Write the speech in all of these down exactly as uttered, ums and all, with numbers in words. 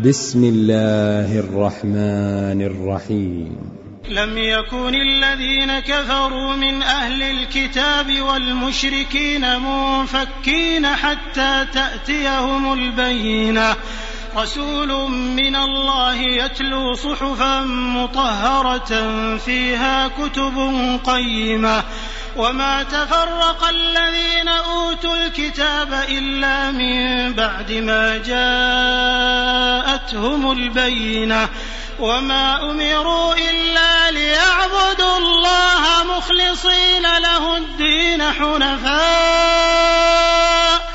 بسم الله الرحمن الرحيم. لم يكن الذين كفروا من أهل الكتاب والمشركين منفكين حتى تأتيهم البينة رسول من الله يتلو صحفا مطهرة فيها كتب قيمة وما تفرق الذين أوتوا الكتاب إلا من بعد ما جاءتهم البينة وما أمروا إلا ليعبدوا الله مخلصين له الدين حنفاء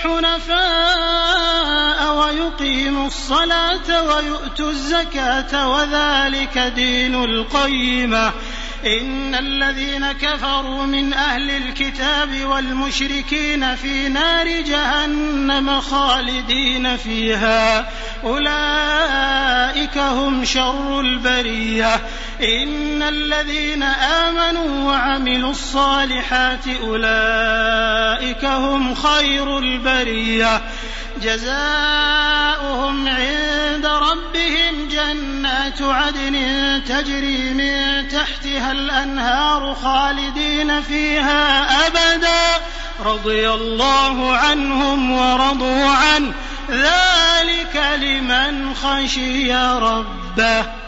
حنفاء ويقيموا الصلاة ويؤتوا الزكاة وذلك دين القيمة. إن الذين كفروا من أهل الكتاب والمشركين في نار جهنم خالدين فيها أولئك هم شر البرية. إن الذين آمنوا وعملوا الصالحات أولئك هم خير البرية. جزاؤهم عند ربهم جنات عدن تجري من تحتها الأنهار خالدين فيها أبدا رضي الله عنهم ورضوا عنه ذلك لمن خشي ربه.